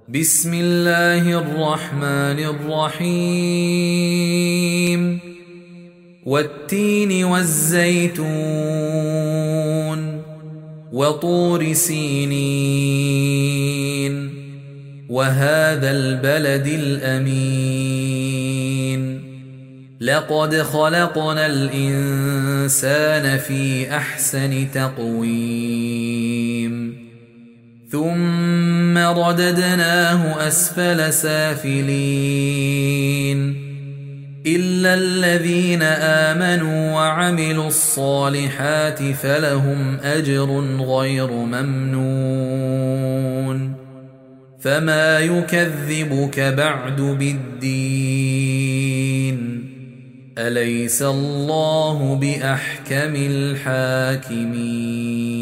بسم الله الرحمن الرحيم والتين والزيتون وطور سينين وهذا البلد الأمين لقد خلقنا الإنسان في أحسن تقويم ثم رددناه أسفل سافلين إلا الذين آمنوا وعملوا الصالحات فلهم أجر غير ممنون فما يكذبك بعد بالدين أليس الله بأحكم الحاكمين